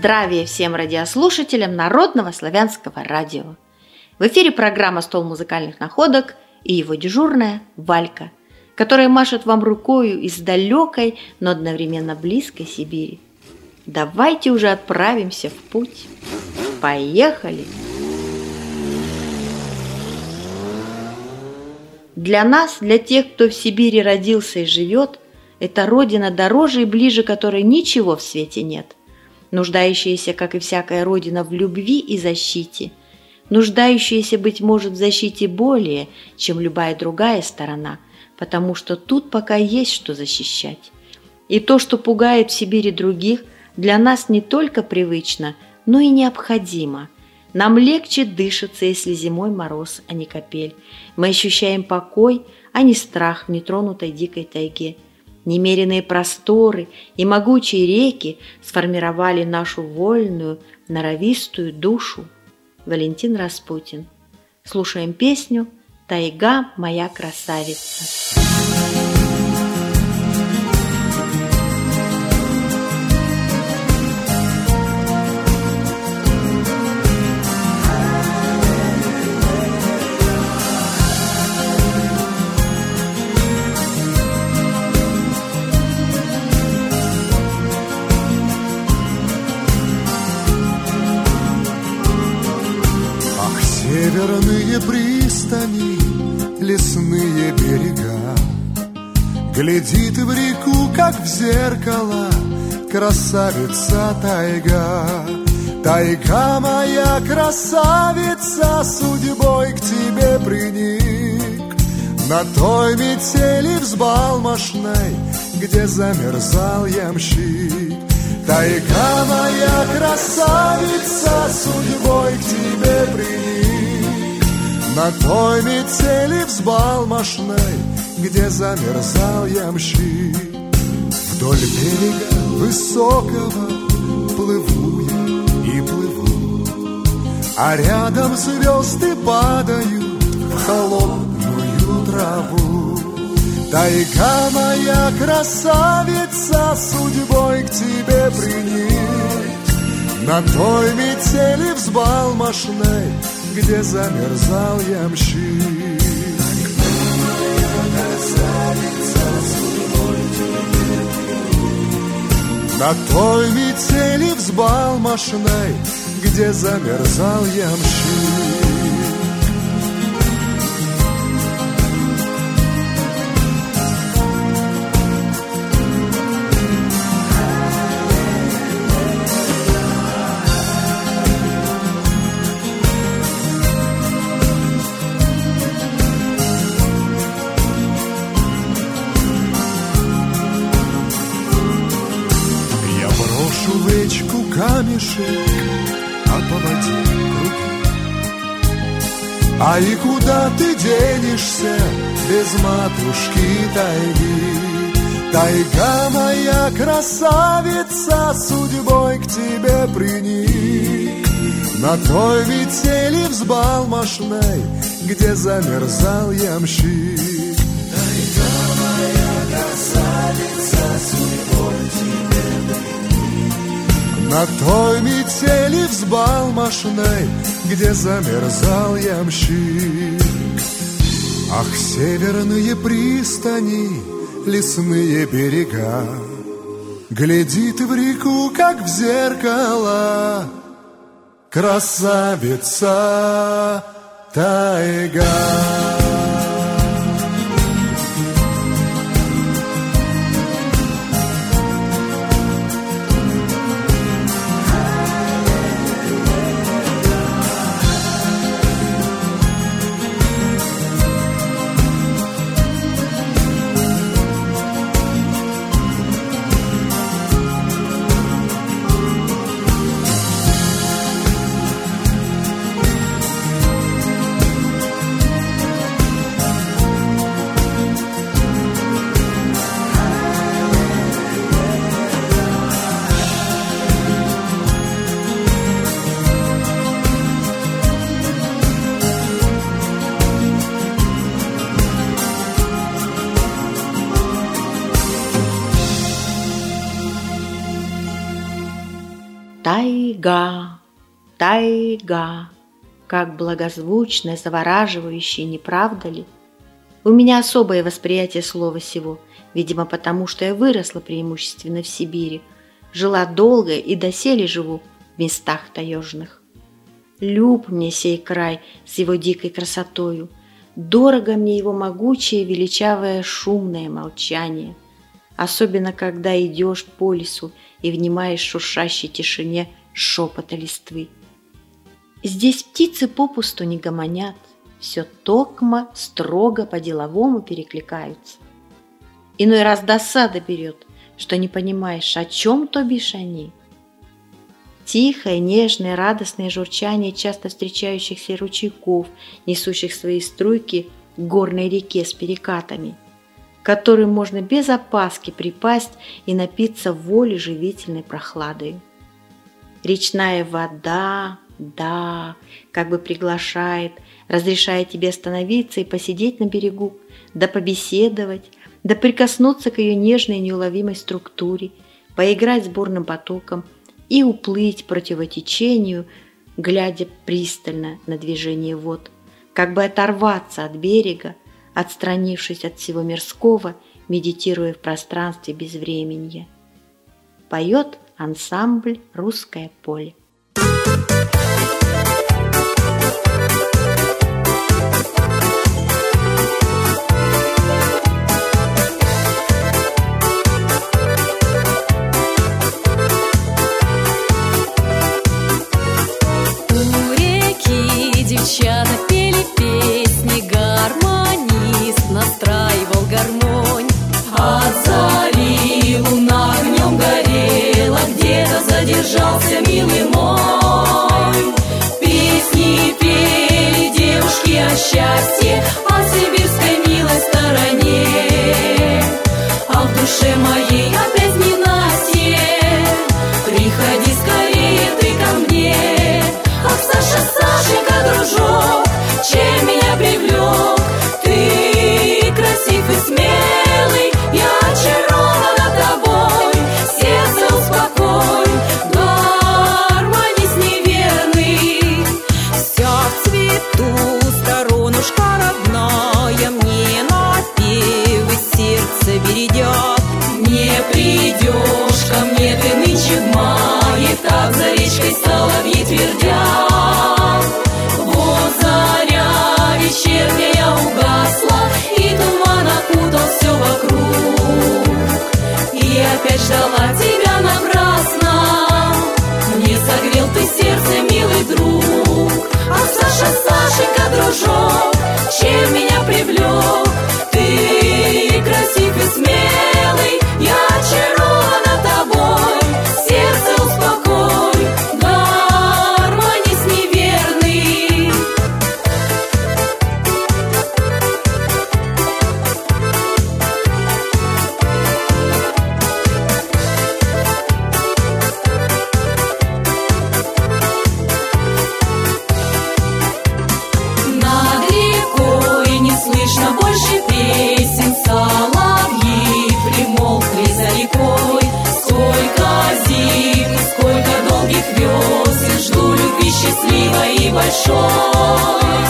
Здравия всем радиослушателям Народного славянского радио. В эфире программа «Стол музыкальных находок» и его дежурная Валька, которая машет вам рукою из далекой, но одновременно близкой Сибири. Давайте уже отправимся в путь. Поехали! Для нас, для тех, кто в Сибири родился и живет, это родина дороже и ближе которой ничего в свете нет. Нуждающаяся, как и всякая родина, в любви и защите. Нуждающаяся, быть может, в защите более, чем любая другая сторона, потому что тут пока есть что защищать. И то, что пугает в Сибири других, для нас не только привычно, но и необходимо. Нам легче дышится, если зимой мороз, а не капель. Мы ощущаем покой, а не страх в нетронутой дикой тайге. Немеренные просторы и могучие реки сформировали нашу вольную, норовистую душу. Валентин Распутин. Слушаем песню «Тайга моя красавица». Северные пристани, лесные берега, глядит в реку, как в зеркало, красавица тайга. Тайга моя красавица, судьбой к тебе приник, на той метели взбалмошной, где замерзал ямщик. Тайга моя красавица, судьбой к тебе приник, на той метели взбалмошной, где замерзал ямщик. Вдоль берега высокого плыву я и плыву, а рядом звезды падают в холодную траву. Тайга моя красавица, судьбой к тебе приник, на той метели взбалмошной, где замерзал ямщик. Тайга моя красавица, судьбой к тебе приник, на той метели взбалмошной, где замерзал ямщик. Камешек, а по воде круги. А и куда ты денешься без матушки тайги? Тайга моя красавица, судьбой к тебе приник, на той метели взбалмошной, где замерзал ямщик. Тайга моя красавица, судьбой к тебе приник, на той метели взбалмошной, где замерзал ямщик. Ах, северные пристани, лесные берега, глядит в реку, как в зеркало, красавица тайга. Тайга, тайга, как благозвучно, завораживающе, не правда ли? У меня особое восприятие слова сего, видимо, потому что я выросла преимущественно в Сибири, жила долго и доселе живу в местах таежных. Люб мне сей край с его дикой красотою, дорого мне его могучее, величавое, шумное молчание, особенно когда идешь по лесу и внимаешь шуршащей тишине шепота листвы. Здесь птицы попусту не гомонят, все токмо строго по-деловому перекликаются. Иной раз досада берет, что не понимаешь, о чем то бишь они. Тихое, нежное, радостное журчание часто встречающихся ручейков, несущих свои струйки к горной реке с перекатами, к которым можно без опаски припасть и напиться в воле живительной прохладой. Речная вода, да, как бы приглашает, разрешая тебе остановиться и посидеть на берегу, да побеседовать, да прикоснуться к ее нежной неуловимой структуре, поиграть с бурным потоком и уплыть против течению, глядя пристально на движение вод, как бы оторваться от берега, отстранившись от всего мирского, медитируя в пространстве безвременья. Поет ансамбль «Русское поле». Девчата пели песни, гармонист настраивал гармонь. От зари луна огнем горела, где-то задержался милый мой. Песни пели девушки о счастье, о сибирской милой стороне. А в душе моей опять ненастье, приходи скорее ты ко мне. Ах, Саша, Сашенька, дружок, чем меня привлек? Ты красив и смелый, я очарована тобой. Сердце успокой, гармонист неверный. Вся в цвету, сторонушка родная, мне напевы сердце бередят. Не придешь ко мне ты нынче в мае, так за речкой соловьи твердят. Вот заря вечерняя угасла, и туман окутал все вокруг. И опять ждала тебя напрасно, не согрел ты сердце, милый друг. Ах, Саша, Сашенька, дружок, чем меня привлек? Ты красив и смелый, я очарована тобой. Сердце успокой, гармонист неверный. Над рекой не слышно больше песен, соловьи примолкли за рекой. Сколько зим, сколько долгих весен, жду любви счастливой и большой.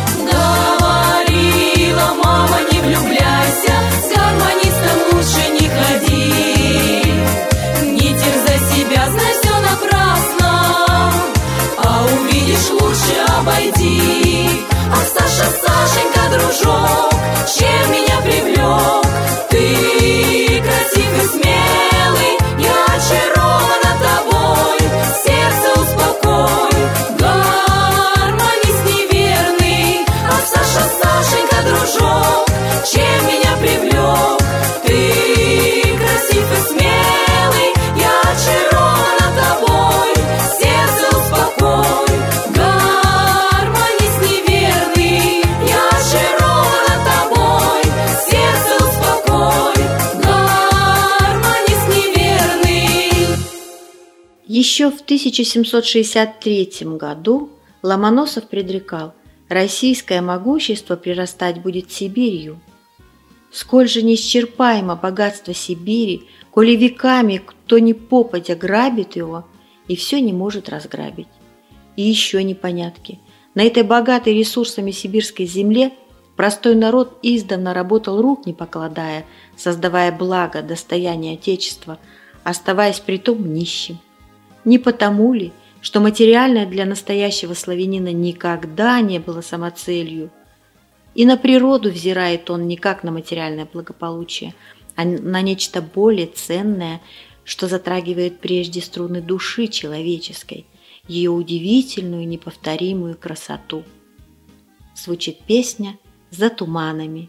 Говорила мама, не влюбляйся, с гармонистом лучше не ходи. Не терзай себя, знай, все напрасно, а увидишь, лучше обойди. Ах, Саша, Сашенька, дружок, чем меня привлек? Ты красив и смелый, я очарована тобой. Сердце успокой, гармонист неверный. Ах, Саша, Сашенька, дружок, чем меня привлек? Ты красив и смелый, я очарована тобой. Сердце успокой, гармонист неверный. Я очарована тобой. Сердце успокой, гармонист неверный. Еще в 1763 году Ломоносов предрекал: российское могущество прирастать будет Сибирью. Сколь же неисчерпаемо богатство Сибири, коли веками кто ни попадя грабит его, и все не может разграбить. И еще непонятки. На этой богатой ресурсами сибирской земле простой народ издавна работал рук не покладая, создавая благо, достояние Отечества, оставаясь притом нищим. Не потому ли, что материальное для настоящего славянина никогда не было самоцелью? И на природу взирает он не как на материальное благополучие, а на нечто более ценное, что затрагивает прежде струны души человеческой, ее удивительную неповторимую красоту. Звучит песня «За туманами».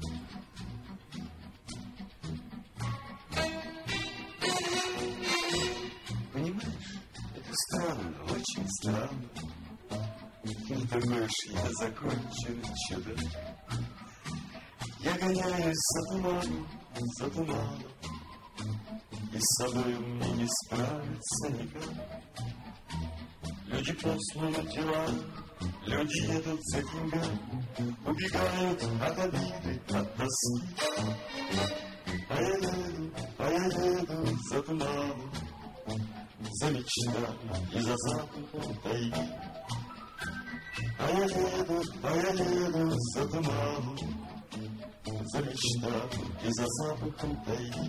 Понимаешь, это странно, очень странно. Не думаешь, я законченный чудак. Я гоняюсь за туманом, и с собой мне не справиться никак. Люди посланы тела, люди едут за деньгами, убегают от обиды, от тоски. А я еду за туманом, за мечтами и за запахом тайги. А я еду за туманом, за мечтами и за запахом тайги.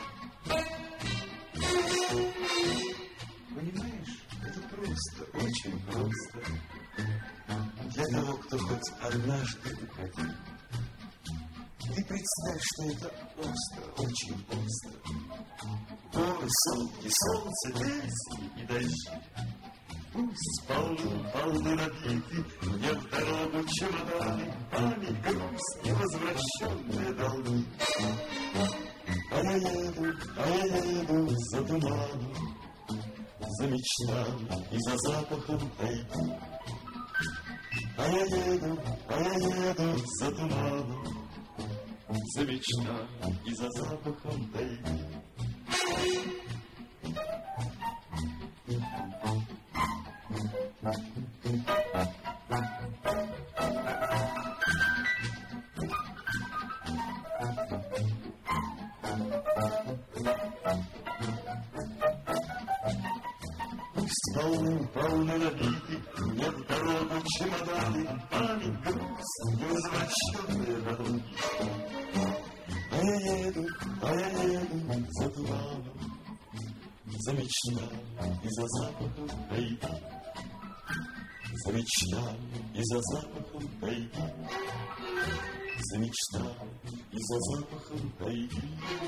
Понимаешь, это просто, очень просто. Для того, кто хоть однажды уходил. Ты представь, что это просто, очень просто. Горы, сутки, солнце, песни и дожди. Пусть полны набиты мне в дорогу чемоданы, память, грусть, невозвращенные долги. А я еду за туманом, за мечтами и за запахом тайги. А я еду за туманом, за мечтами и за запахом тайги. Полны набиты мне в дорогу чемоданы, память, грусть, невозвращенные долги. А я еду за туманом, за мечтами и за запахом тайги. За мечтами и за запахом тайги. За мечтами и за запахом тайги.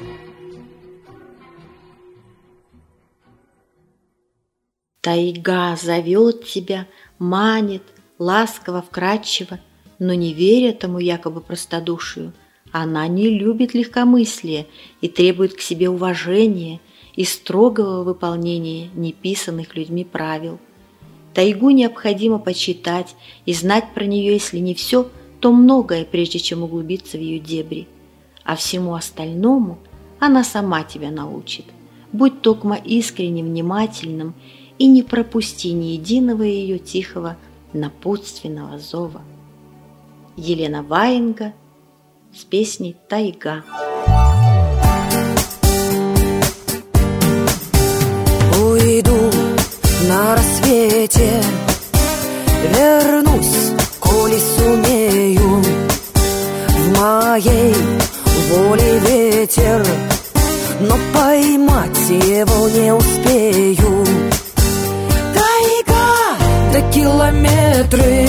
Тайга зовет тебя, манит, ласково, вкрадчиво, но не веря тому якобы простодушию, она не любит легкомыслия и требует к себе уважения и строгого выполнения неписанных людьми правил. Тайгу необходимо почитать и знать про нее, если не все, то многое, прежде чем углубиться в ее дебри. А всему остальному она сама тебя научит. Будь токмо искренне внимательным и не пропусти ни единого ее тихого напутственного зова. Елена Ваенга с песней «Тайга». Уйду на рассвете, вернусь, коли сумею. В моей воле ветер, но поймать его не успею. Тайга до километры,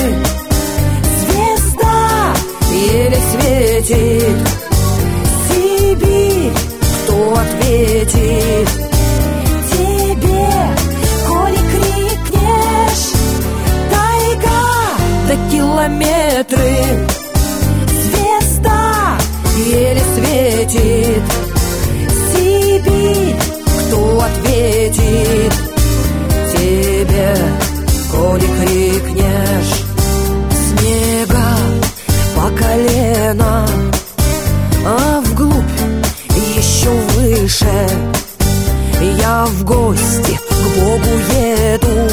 звезда еле светит. Сибирь, кто ответит тебе, коли крикнешь? Тайга до километры, звезда еле светит. Сибирь, кто ответит тебе, коли крикнешь? Снега по колено, а вглубь еще выше. Я в гости к Богу еду,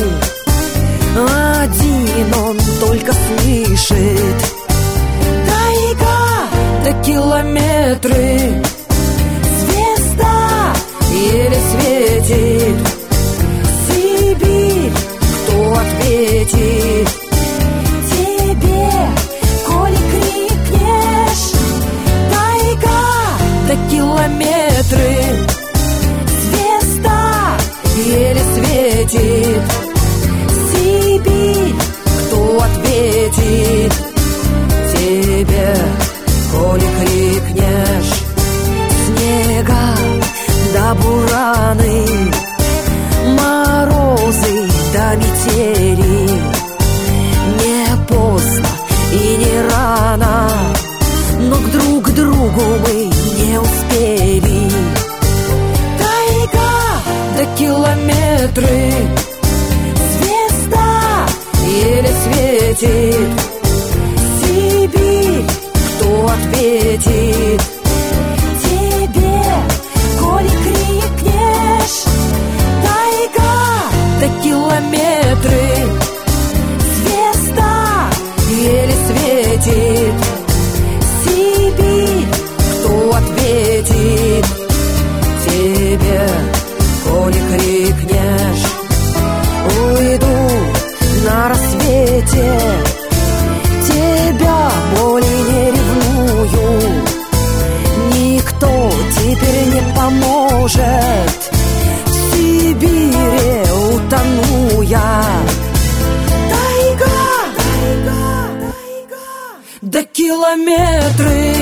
один он только слышит. Тайга до километры, звезда еле светит. ответит? Сибирь, кто ответит тебе, коли крикнешь? Тайга до километры, звезда еле светит. Сибирь, кто ответит тебе, коли крикнешь? Уйду на рассвете, тебя более не ревную. Никто теперь не поможет, в Сибири утону я. Тайга, тайга, тайга, до километры,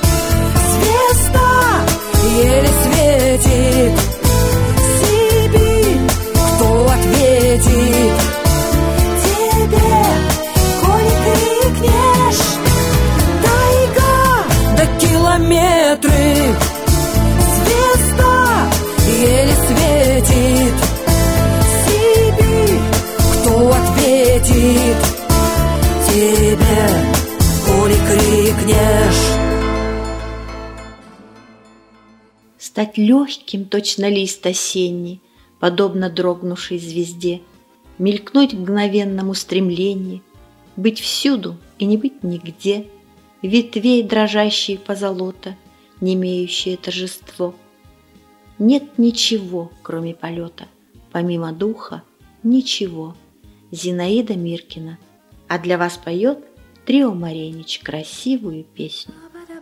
звезда еле светит. Сибирь, кто ответит тебе, коли крикнешь? Тайга до километры, звезда еле светит. Сибирь, кто ответит тебе, коли крикнешь? Стать легким, точно лист осенний, подобно дрогнувшей звезде, мелькнуть в мгновенном устремлении, быть всюду и не быть нигде, ветвей дрожащие позолота, не имеющее торжество. Нет ничего, кроме полета, помимо духа ничего. Зинаида Миркина. А для вас поет трио Маренич красивую песню.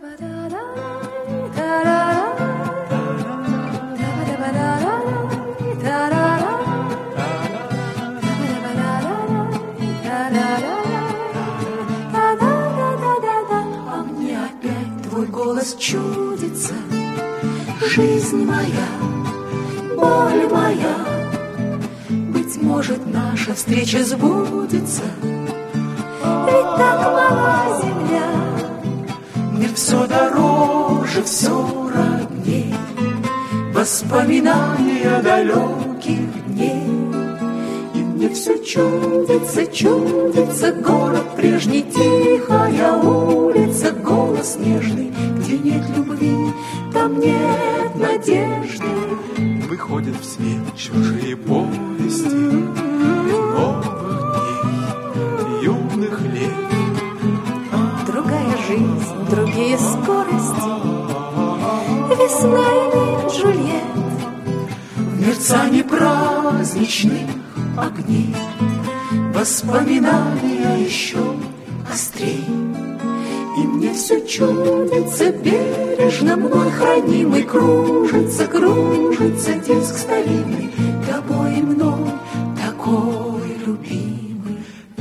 А мне опять твой голос чудится, жизнь моя, боль моя. Быть может, наша встреча сбудется, ведь так мала земля. Мне все дороже, все родней, воспоминания далеких дней. И мне все чудится, чудится город прежний, тихая улица, голос нежный. Где нет любви, там нет надежды. Выходят в свет чужие повести новых дней, юных лет. Другая жизнь, другие скорости, весна или Джульет. В мерцании праздничных огней воспоминания еще острей. И мне все чудится, бережно мной хранимый, кружится, кружится диск старинный, тобой и мной такой любимый.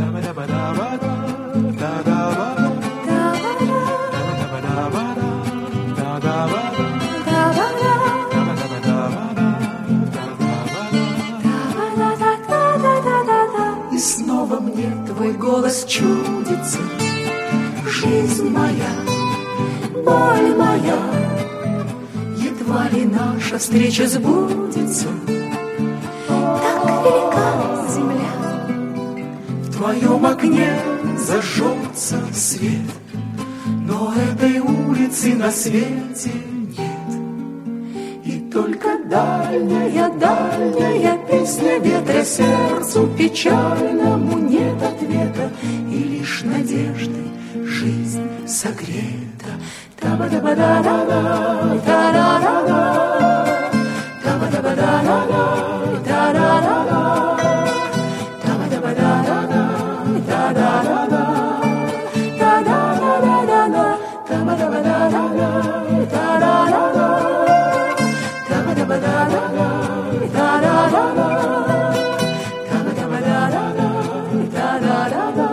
И снова мне твой голос чудится, жизнь моя, боль моя. Едва ли наша встреча сбудется, так велика земля. В твоем окне зажжется свет, но этой улицы на свете нет. И только дальняя, дальняя песня ветра сердцу печальному нет ответа, и лишь надежды жизнь согрета. Та-ба-да-ба-да-да-да, та-да-да-да, та-ба-да-ба-да-да-да, та-да-да-да, та-ба-да-ба-да-да-да, та-да-да-да, та-да-да-да-да, та-ба-да-ба-да-да-да, та-да-да-да, та-ба-да-ба-да-да-да, та-да-да-да, та-ба-да-ба-да-да-да, та-да-да-да.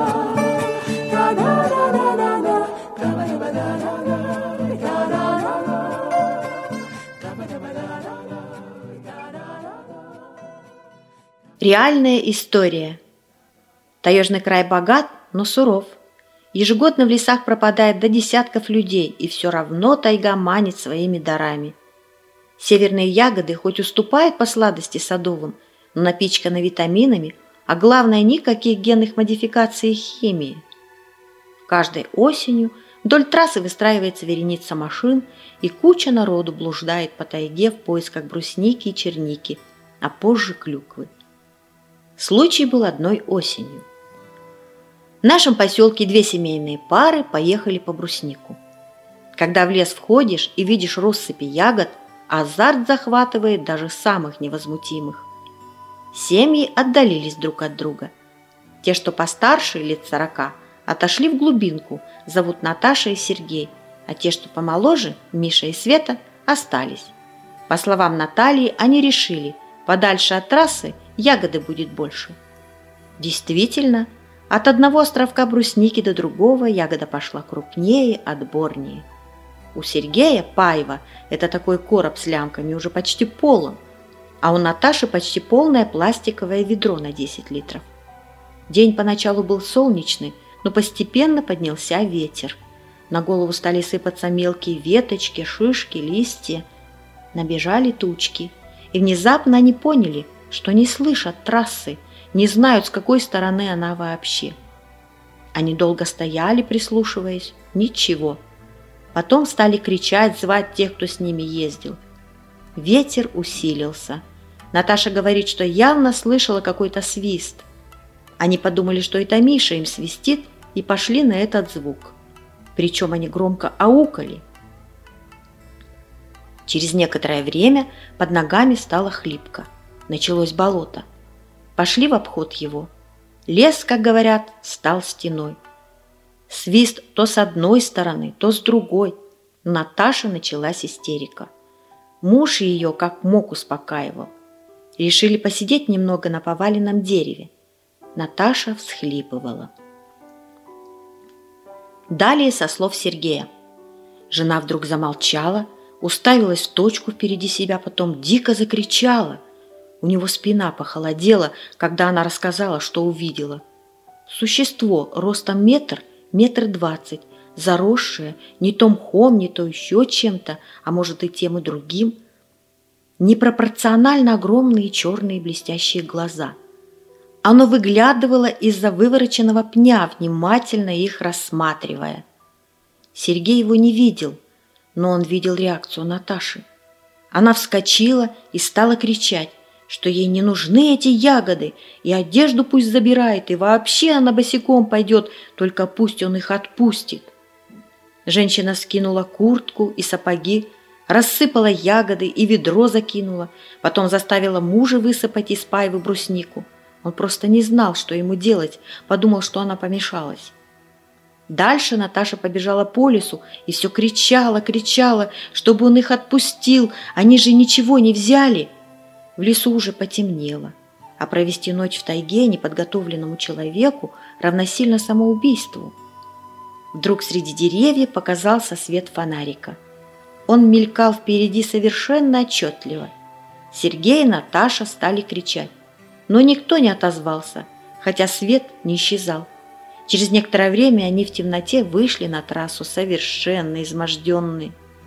Реальная история. Таежный край богат, но суров. Ежегодно в лесах пропадает до десятков людей, и все равно тайга манит своими дарами. Северные ягоды хоть уступают по сладости садовым, но напичканы витаминами, а главное, никаких генных модификаций и химии. Каждой осенью вдоль трассы выстраивается вереница машин, и куча народу блуждает по тайге в поисках брусники и черники, а позже клюквы. Случай был одной осенью. В нашем поселке 2 семейные пары поехали по бруснику. Когда в лес входишь и видишь россыпи ягод, азарт захватывает даже самых невозмутимых. Семьи отдалились друг от друга. Те, что постарше, лет 40, отошли в глубинку, зовут Наташа и Сергей, а те, что помоложе, Миша и Света, остались. По словам Натальи, они решили, подальше от трассы ягоды будет больше. Действительно, от одного островка брусники до другого ягода пошла крупнее, отборнее. У Сергея пайва – это такой короб с лямками, уже почти полон, а у Наташи почти полное пластиковое ведро на 10 литров. День поначалу был солнечный, но постепенно поднялся ветер. На голову стали сыпаться мелкие веточки, шишки, листья. Набежали тучки, и внезапно они поняли, что не слышат трассы, не знают, с какой стороны она вообще. Они долго стояли, прислушиваясь, ничего. Потом стали кричать, звать тех, кто с ними ездил. Ветер усилился. Наташа говорит, что явно слышала какой-то свист. Они подумали, что это Миша им свистит, и пошли на этот звук. Причем они громко аукали. Через некоторое время под ногами стало хлипко. Началось болото. Пошли в обход его. Лес, как говорят, стал стеной. Свист то с одной стороны, то с другой. Наташа началась истерика. Муж ее как мог успокаивал. Решили посидеть немного на поваленном дереве. Наташа всхлипывала. Далее со слов Сергея. Жена вдруг замолчала, уставилась в точку впереди себя, потом дико закричала. У него спина похолодела, когда она рассказала, что увидела. Существо ростом метр 20, заросшее, не то мхом, не то еще чем-то, а может и тем и другим. Непропорционально огромные черные блестящие глаза. Оно выглядывало из-за вывороченного пня, внимательно их рассматривая. Сергей его не видел, но он видел реакцию Наташи. Она вскочила и стала кричать, что ей не нужны эти ягоды, и одежду пусть забирает, и вообще она босиком пойдет, только пусть он их отпустит. Женщина скинула куртку и сапоги, рассыпала ягоды и ведро закинула, потом заставила мужа высыпать из пайвы бруснику. Он просто не знал, что ему делать, подумал, что она помешалась. Дальше Наташа побежала по лесу и все кричала, чтобы он их отпустил, они же ничего не взяли. В лесу уже потемнело, а провести ночь в тайге неподготовленному человеку равносильно самоубийству. Вдруг среди деревьев показался свет фонарика. Он мелькал впереди совершенно отчетливо. Сергей и Наташа стали кричать, но никто не отозвался, хотя свет не исчезал. Через некоторое время они в темноте вышли на трассу, совершенно изможденные.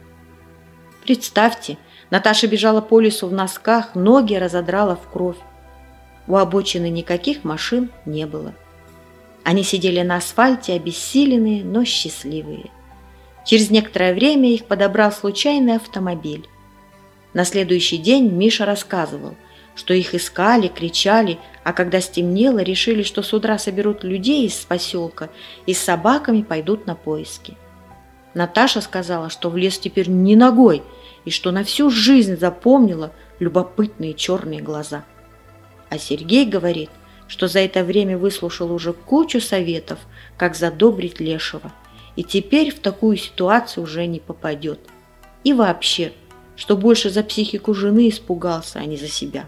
Представьте, Наташа бежала по лесу в носках, ноги разодрала в кровь. У обочины никаких машин не было. Они сидели на асфальте, обессиленные, но счастливые. Через некоторое время их подобрал случайный автомобиль. На следующий день Миша рассказывал, что их искали, кричали, а когда стемнело, решили, что с утра соберут людей из поселка и с собаками пойдут на поиски. Наташа сказала, что в лес теперь ни ногой, и что на всю жизнь запомнила любопытные черные глаза. А Сергей говорит, что за это время выслушал уже кучу советов, как задобрить лешего, и теперь в такую ситуацию уже не попадет. И вообще, что больше за психику жены испугался, а не за себя.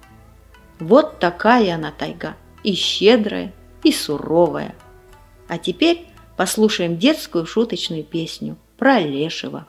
Вот такая она тайга, и щедрая, и суровая. А теперь послушаем детскую шуточную песню про лешего.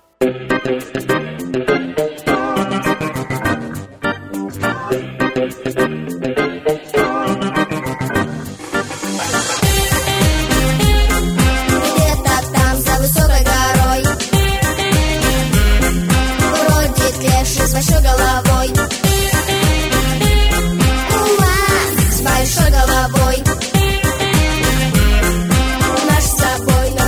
Наш с собой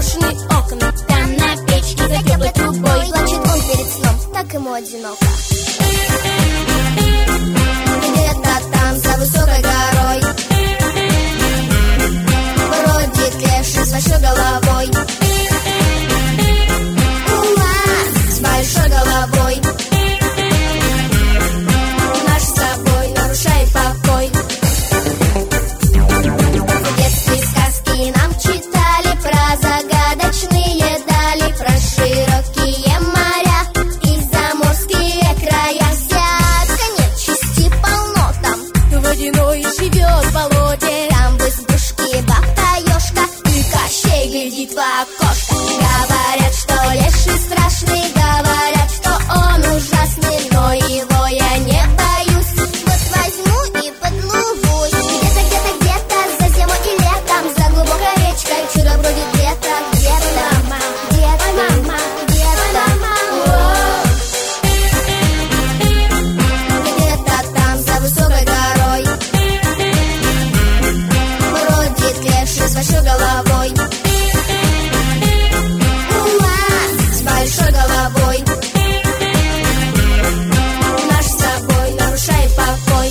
заброшенные окна. Там на печке за теплой трубой плачет он перед сном, так ему одиноко. Где-то там за высокой горой бродит леший с большой головой. С большой головой наш с собой нарушает покой. В детстве сказки нам читали про загадочные дали, про широкие моря и заморские края. Всякой нечисти полно там, водяной живет в болоте. Там в избушке бабка-ёшка и Кощей глядит в окошко. Говорят, что леший страшный, говорят, что он ужасный, но его я не боюсь. Вот возьму и подловусь. Где-то за зимой и летом, за глубокой речкой чудо бродит где-то, мама, где-то там за высокой горой бродит леший с большой головой. С большой головой наш с собой нарушает покой.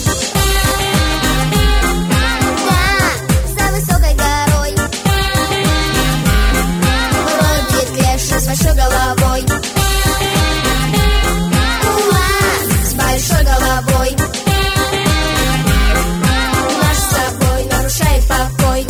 За высокой горой бродит леший с большой головой. С большой головой наш с собой нарушает покой.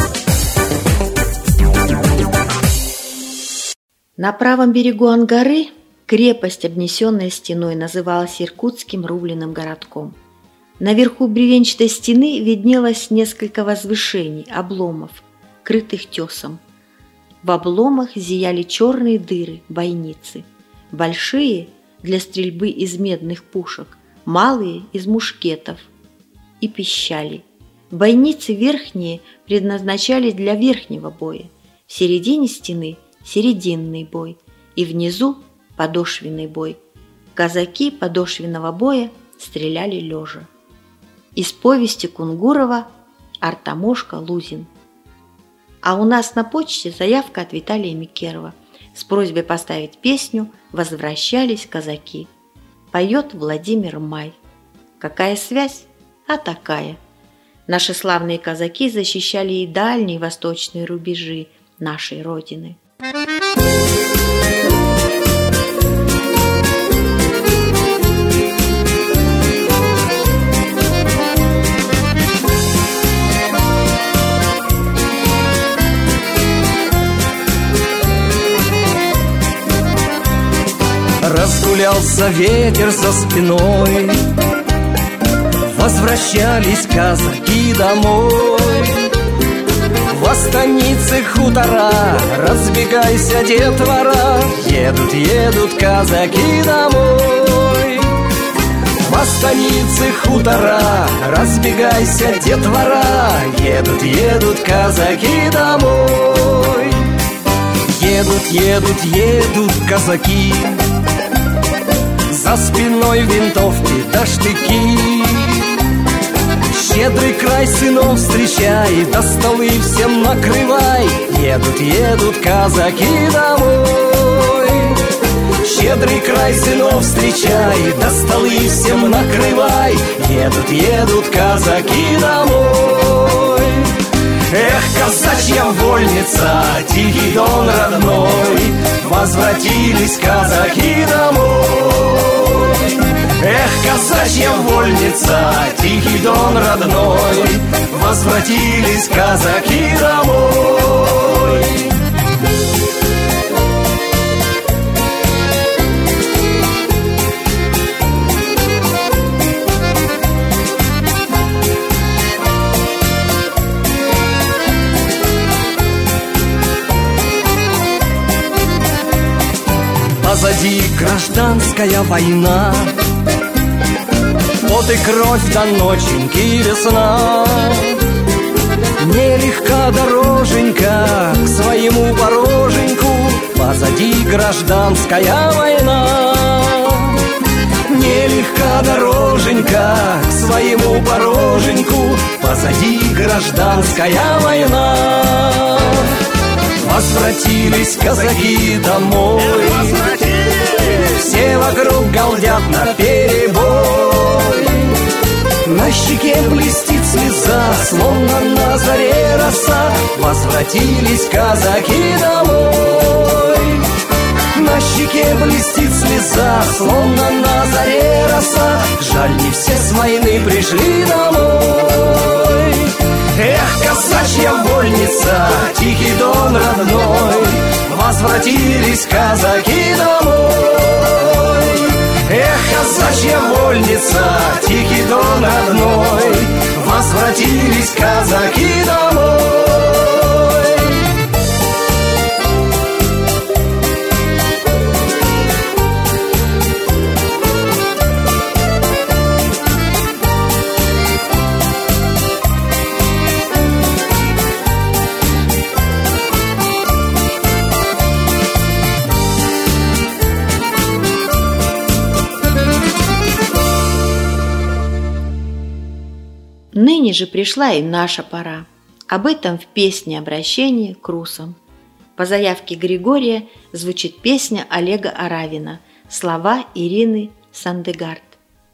На правом берегу Ангары крепость, обнесенная стеной, называлась Иркутским рубленым городком. Наверху бревенчатой стены виднелось несколько возвышений, обломов, крытых тесом. В обломах зияли черные дыры, бойницы. Большие для стрельбы из медных пушек, малые из мушкетов. И пищали. Бойницы верхние предназначались для верхнего боя. В середине стены серединный бой и внизу подошвенный бой. Казаки подошвенного боя стреляли лежа. Из повести Кунгурова «Артамошка Лузин». А у нас на почте заявка от Виталия Микерова с просьбой поставить песню «Возвращались казаки». Поет Владимир Май. Какая связь? А такая. Наши славные казаки защищали и дальние восточные рубежи нашей Родины. Разгулялся ветер за спиной, возвращались казаки домой. Во станице хутора разбегайся, детвора, едут, едут казаки домой. Во станице хутора разбегайся, детвора, едут, едут казаки домой. Едут, едут, едут казаки, за спиной винтовки да штыки. Щедрый край сынов встречай, до столы всем накрывай. Едут, едут казаки домой. Щедрый край сынов встречай, до столы всем накрывай. Едут, едут казаки домой. Эх, казачья вольница, тихий дон родной, возвратились казаки домой. Эх, казачья вольница, тихий дон родной, возвратились казаки домой. Позади гражданская война, пот и кровь до ноченьки весна. Нелегка дороженька к своему пороженьку, позади гражданская война. Нелегка дороженька к своему пороженьку, позади гражданская война. Возвратились возвратились казаки домой. Все вокруг галдят наперебой. На щеке блестит слеза, словно на заре роса. Возвратились казаки домой. На щеке блестит слеза, словно на заре роса. Жаль, не все с войны пришли домой. Эх, казачья вольница, тихий дом родной, возвратились казаки домой. Эх, казачья вольница, тихий дом родной, возвратились казаки домой. Ныне же пришла и наша пора. Об этом в песне обращения к русам. По заявке Григория звучит песня Олега Аравина, слова Ирины Сандегард.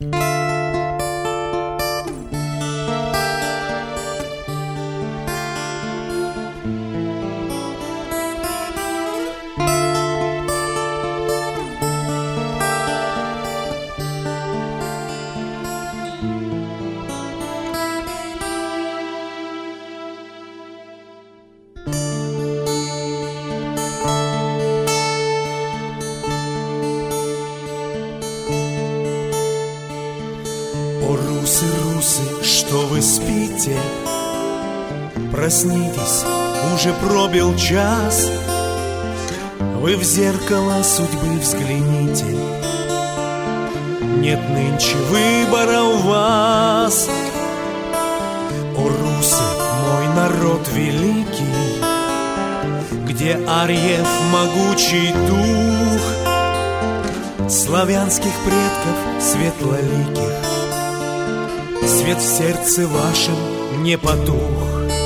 Русы, что вы спите? Проснитесь, уже пробил час. Вы в зеркало судьбы взгляните. Нет нынче выбора у вас. О, русы, мой народ великий, где арьев могучий дух славянских предков светлоликих. Свет в сердце вашем не потух.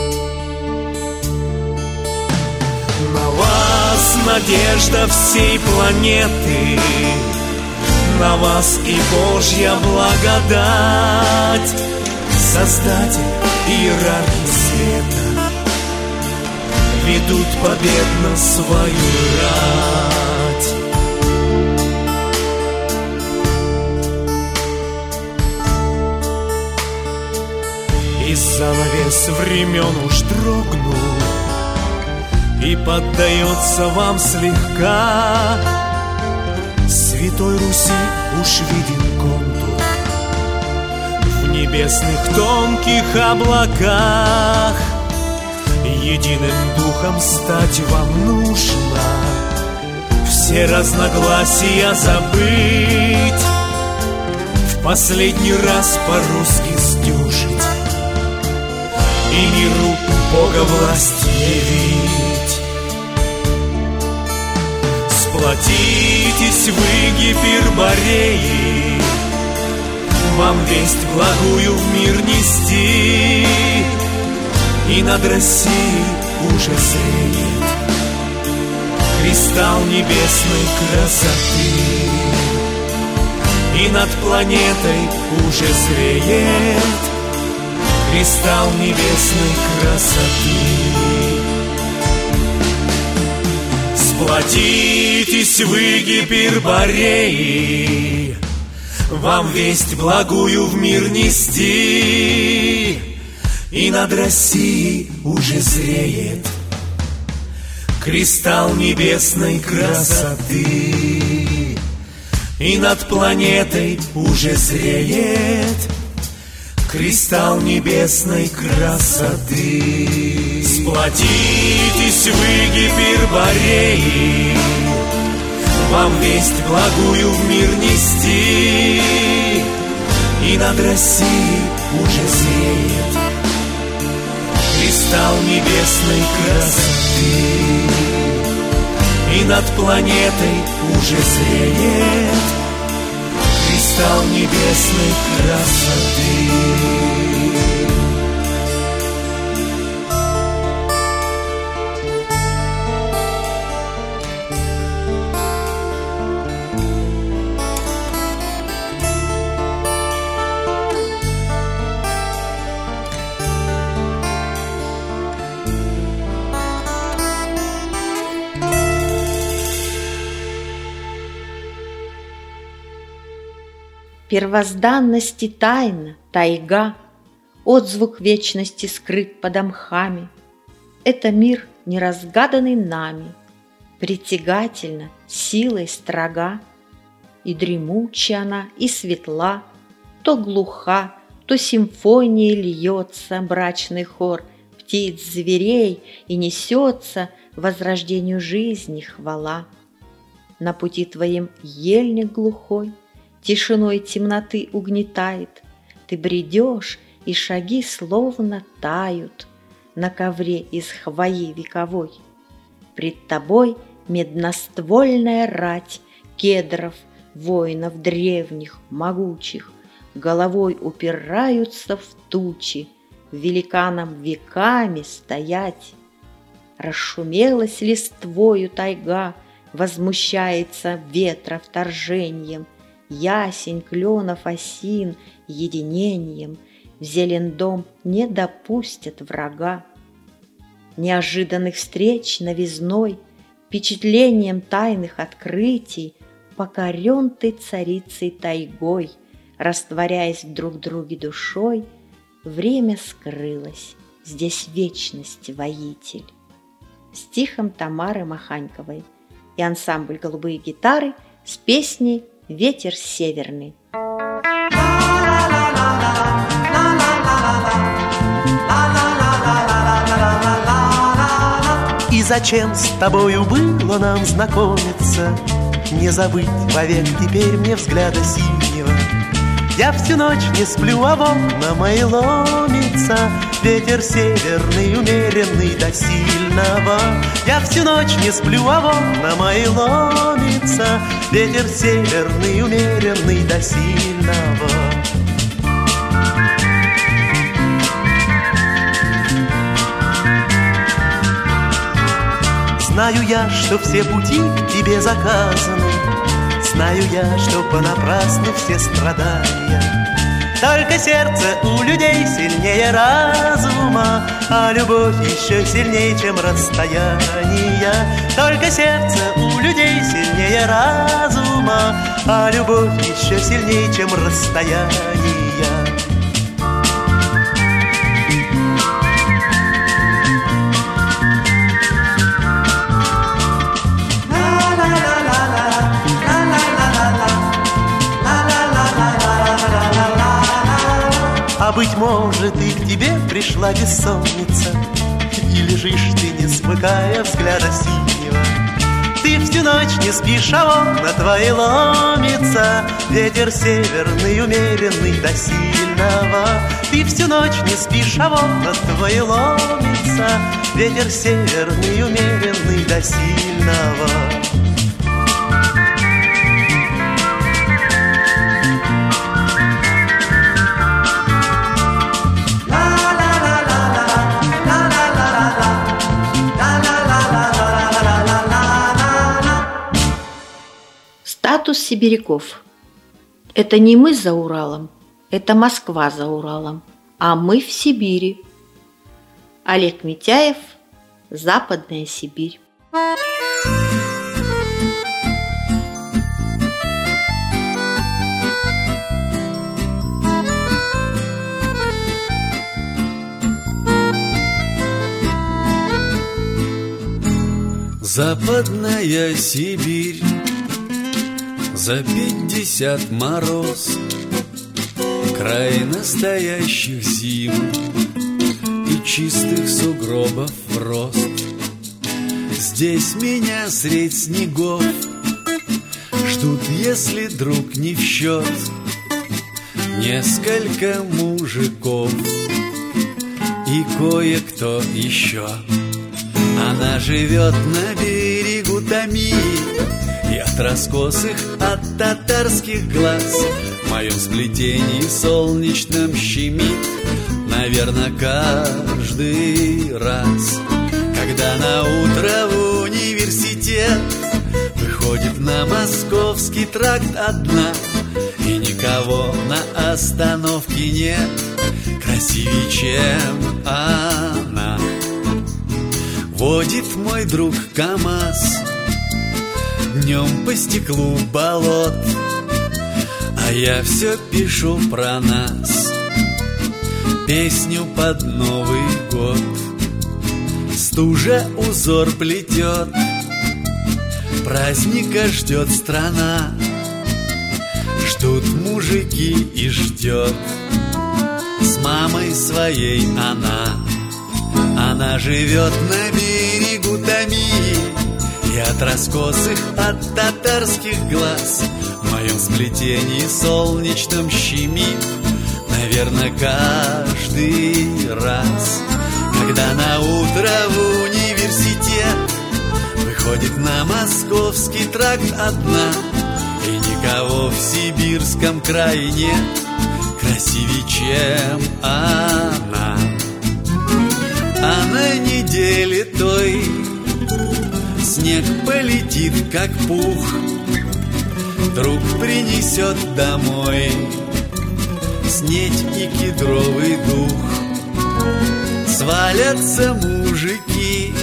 На вас надежда всей планеты, на вас и Божья благодать. Создатель и иерархи света ведут победно свою рать. И занавес времен уж дрогнул и поддается вам слегка. Святой Руси уж виден контур в небесных тонких облаках. Единым духом стать вам нужно, все разногласия забыть, в последний раз по-русски сдюжить и миру Бога власть явить. Сплотитесь вы, гипербореи, вам весть благую в мир нести, и над Россией уже зреет кристалл небесной красоты, и над планетой уже зреет кристалл небесной красоты. Сплотитесь вы, гипербореи, вам весть благую в мир нести, и над Россией уже зреет кристалл небесной красоты, и над планетой уже зреет кристалл небесной красоты. Сплотитесь вы, гипербореи, вам весть благую в мир нести, и над Россией уже зреет кристалл небесной красоты, и над планетой уже зреет кристалл небесной красоты. Первозданности тайна, тайга, отзвук вечности скрыт подо мхами. Это мир, неразгаданный нами, притягательна, силой строга, и дремучая она, и светла, то глуха, то симфонией льется брачный хор птиц, зверей, и несется возрождению жизни хвала. На пути твоем ельник глухой тишиной темноты угнетает. Ты бредешь, и шаги словно тают на ковре из хвои вековой. Пред тобой медноствольная рать кедров, воинов древних, могучих, головой упираются в тучи, великанам веками стоять. Расшумелась листвою тайга, возмущается ветра вторжением, ясень, кленов, осин единением в зелен дом не допустят врага. Неожиданных встреч новизной, впечатлением тайных открытий покорен ты царицей тайгой, растворяясь в друг друге душой, время скрылось, здесь вечность, воитель. Стихом Тамары Маханьковой и ансамбль «Голубые гитары» с песней «Ветер северный». И зачем с тобою было нам знакомиться? Не забыть вовек теперь мне взгляда синего. Я всю ночь не сплю, а в окна мои ломится ветер северный, умеренный до сильного. Я всю ночь не сплю, а в окна мои ломится ветер северный, умеренный до сильного. Знаю я, что все пути к тебе заказаны, знаю я, что понапрасну все страдания. Только сердце у людей сильнее разума, а любовь еще сильнее, чем расстояние. Только сердце у людей сильнее разума, а любовь еще сильнее, чем расстояние. А быть может, и к тебе пришла бессонница, и лежишь ты, не смыкая взгляда синего. Ты всю ночь не спишь, а окна твои ломится ветер северный, умеренный до сильного. Ты всю ночь не спишь, а окна твои ломится ветер северный, умеренный до сильного. Статус сибиряков. Это не мы за Уралом, это Москва за Уралом, а мы в Сибири. Олег Митяев, Западная Сибирь. Западная Сибирь, за 50 мороз, край настоящих зим и чистых сугробов рост. Здесь меня средь снегов ждут, если друг не в счет, несколько мужиков и кое-кто еще. Она живет на берегу Томи, и от раскосых, от татарских глаз в моем сплетении солнечном щемит, наверное, каждый раз, когда на утро в университет выходит на Московский тракт одна, и никого на остановке нет красивее, чем она. Водит мой друг КамАЗ днем по стеклу болот, А я все пишу про нас, песню под Новый год. Стужа узор плетет, праздника ждет страна. Ждут мужики и ждет с мамой своей она живет на берегу Томи, и от раскосых, от татарских глаз в моем сплетении солнечном щемит, наверное, каждый раз, когда на утро в университет выходит на Московский тракт одна, и никого в сибирском крае нет красивее, чем она. А на неделе той снег полетит, как пух, друг принесет домой снедь и кедровый дух. Свалятся мужики,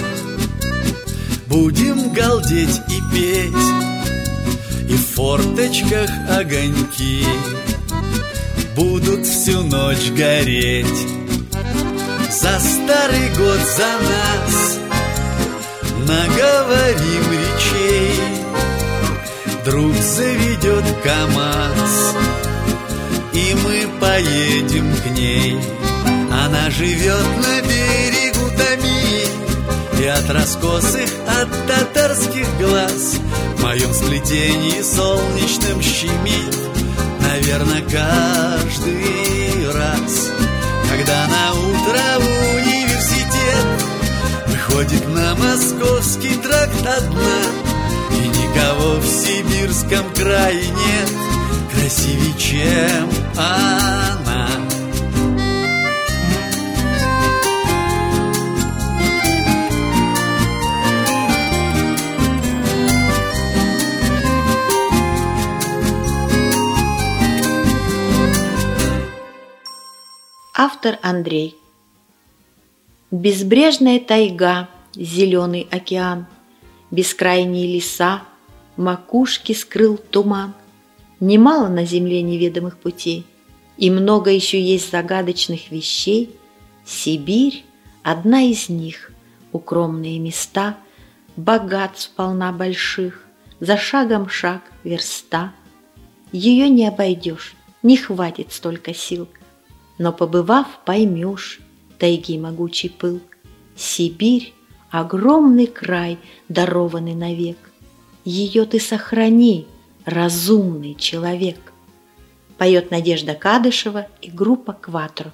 будем галдеть и петь, и в форточках огоньки будут всю ночь гореть. За старый год, за нас наговорим речей, друг заведет КамАЗ, и мы поедем к ней. Она живет на берегу Томи, и от раскосых, от татарских глаз в моем сплетении солнечном щемит, наверное, каждый раз, когда на утро в университет выходит на Московский тракт одна, и никого в сибирском крае нет красивее, чем она. Автор Андрей. Безбрежная тайга, зеленый океан, бескрайние леса, макушки скрыл туман. Немало на земле неведомых путей, и много еще есть загадочных вещей. Сибирь — одна из них, укромные места, богатств полна больших, за шагом шаг верста. Ее не обойдешь, не хватит столько сил, но, побывав, поймешь тайги могучий пыл. Сибирь — огромный край, дарованный навек. Ее ты сохрани, разумный человек. Поет Надежда Кадышева и группа «Кватро».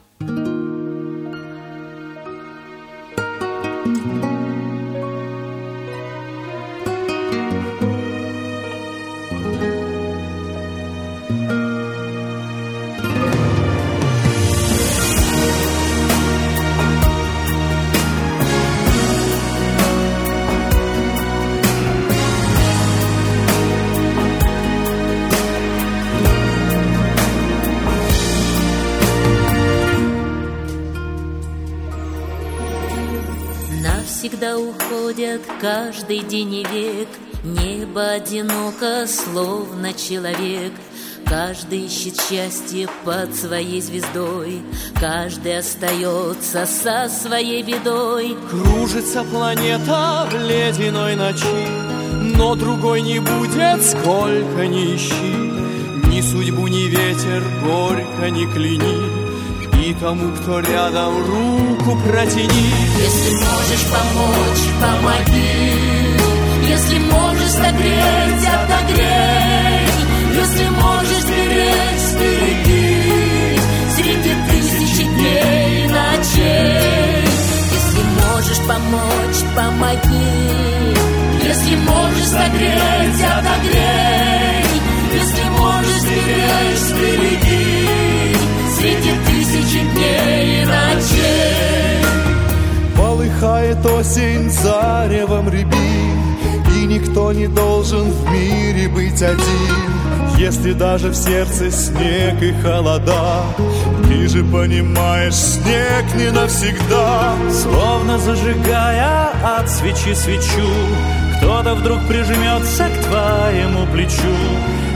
Навсегда уходят каждый день и век, небо одиноко, словно человек. Каждый ищет счастье под своей звездой, каждый остается со своей бедой. Кружится планета в ледяной ночи, но другой не будет, сколько ни ищи. Ни судьбу, ни ветер горько не кляни, и тому, кто рядом, руку протяни. Если можешь помочь, помоги. Если можешь согреть, отогрей. Если можешь беречь, сбереги. Среди тысячи дней и ночей. Если можешь помочь, помоги. Если можешь согреть, отогрей. Если можешь беречь, сбереги. Среди тысячи дней и ночей. Полыхает осень заревом рябин, и никто не должен в мире быть один. Если даже в сердце снег и холода, ты же понимаешь, снег не навсегда. Словно зажигая от свечи свечу, кто-то вдруг прижмется к твоему плечу.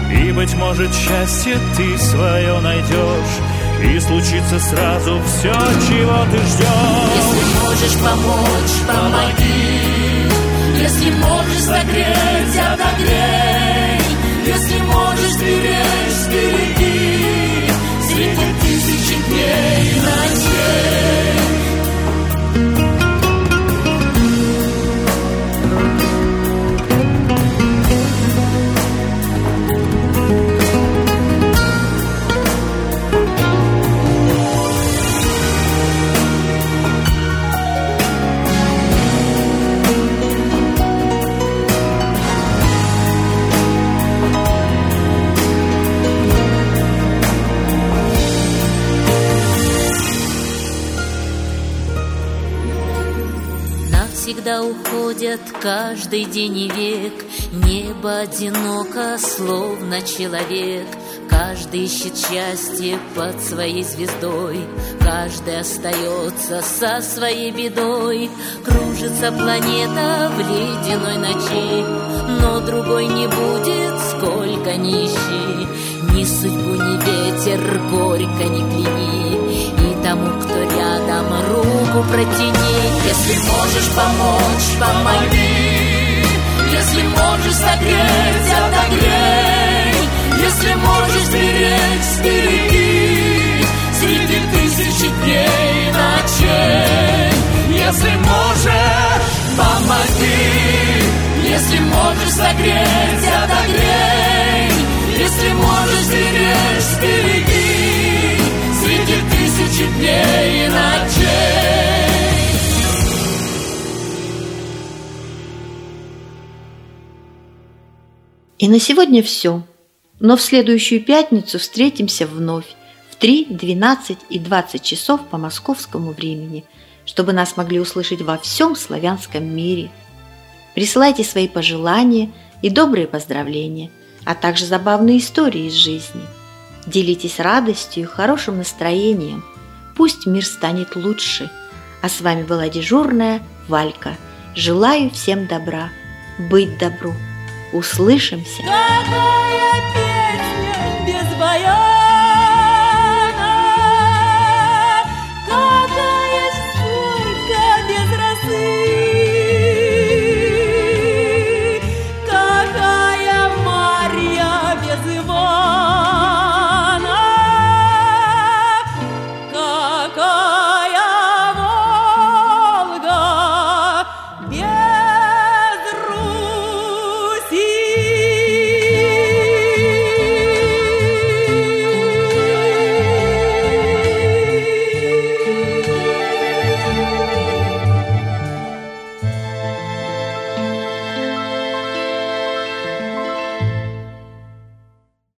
И, быть может, счастье ты свое найдешь, и случится сразу все, чего ты ждешь. Если можешь помочь, помоги. Если можешь согреть, отогрей. Если можешь сберечь, сбереги. Среди тысячи дней и ночей. Навсегда уходят каждый день и век. Небо одиноко, словно человек. Каждый ищет счастье под своей звездой. Каждый остается со своей бедой. Кружится планета в ледяной ночи, но другой не будет, сколько ни ищи. Ни судьбу, ни ветер горько не кляни, и тому, кто рядом, руку протяни. Если можешь помочь, помоги. Если можешь согреть, отогрей. Если можешь сберечь, сбереги. Среди тысячи дней и ночей. Если можешь, помоги. Если можешь согреть, отогрей. Если можешь сберечь, сбереги. Среди тысячи дней и ночей. И на сегодня все. Но в следующую пятницу встретимся вновь в 3, 12 и 20 часов по московскому времени, чтобы нас могли услышать во всем славянском мире. Присылайте свои пожелания и добрые поздравления, а также забавные истории из жизни. Делитесь радостью и хорошим настроением. Пусть мир станет лучше. А с вами была дежурная Валька. Желаю всем добра. Быть добру. Услышимся. Какая песня без боя.